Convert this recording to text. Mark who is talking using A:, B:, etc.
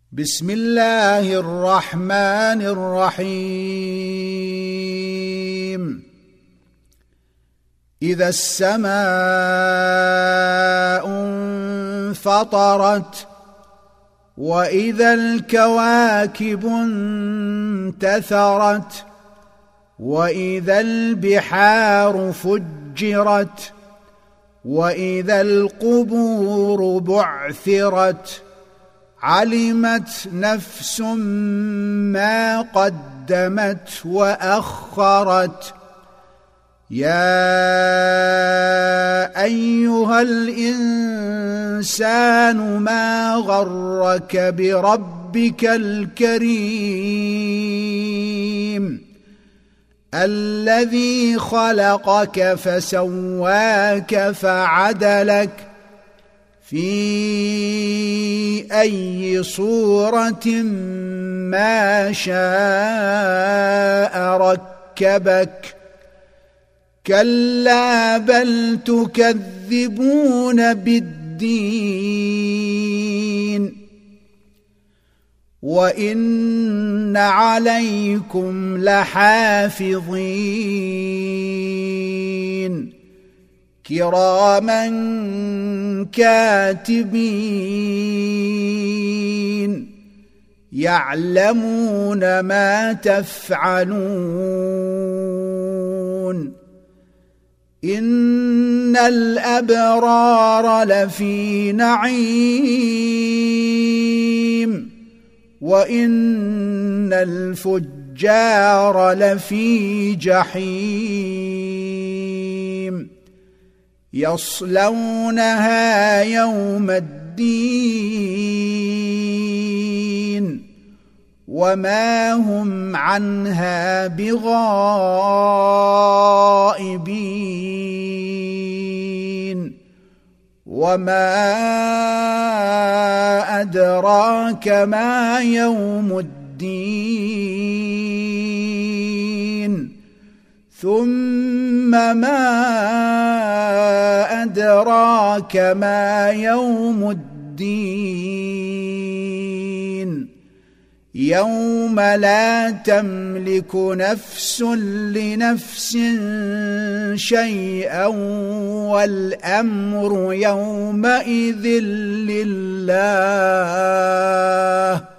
A: بسم الله الرحمن الرحيم. إذا السماء انفطرت وإذا الكواكب انتثرت وإذا البحار فجرت وإذا القبور بعثرت علمت نفس ما قدمت وأخرت. يا أيها الإنسان ما غرك بربك الكريم الذي خلقك فسواك فعدلك في أي صورة ما شاء ركبك. كلا بل تكذبون بالدين وإن عليكم لحافظين كراما كاتبين يعلمون ما تفعلون. إن الأبرار لفي نعيم وإن الفجار لفي جحيم يصلونها يوم الدين وما هم عنها بغائبين. وما أدراك ما يوم الدين ثم ما أدراك ما يوم الدين يوم لا تملك نفس لنفس شيئا والأمر يومئذ لله.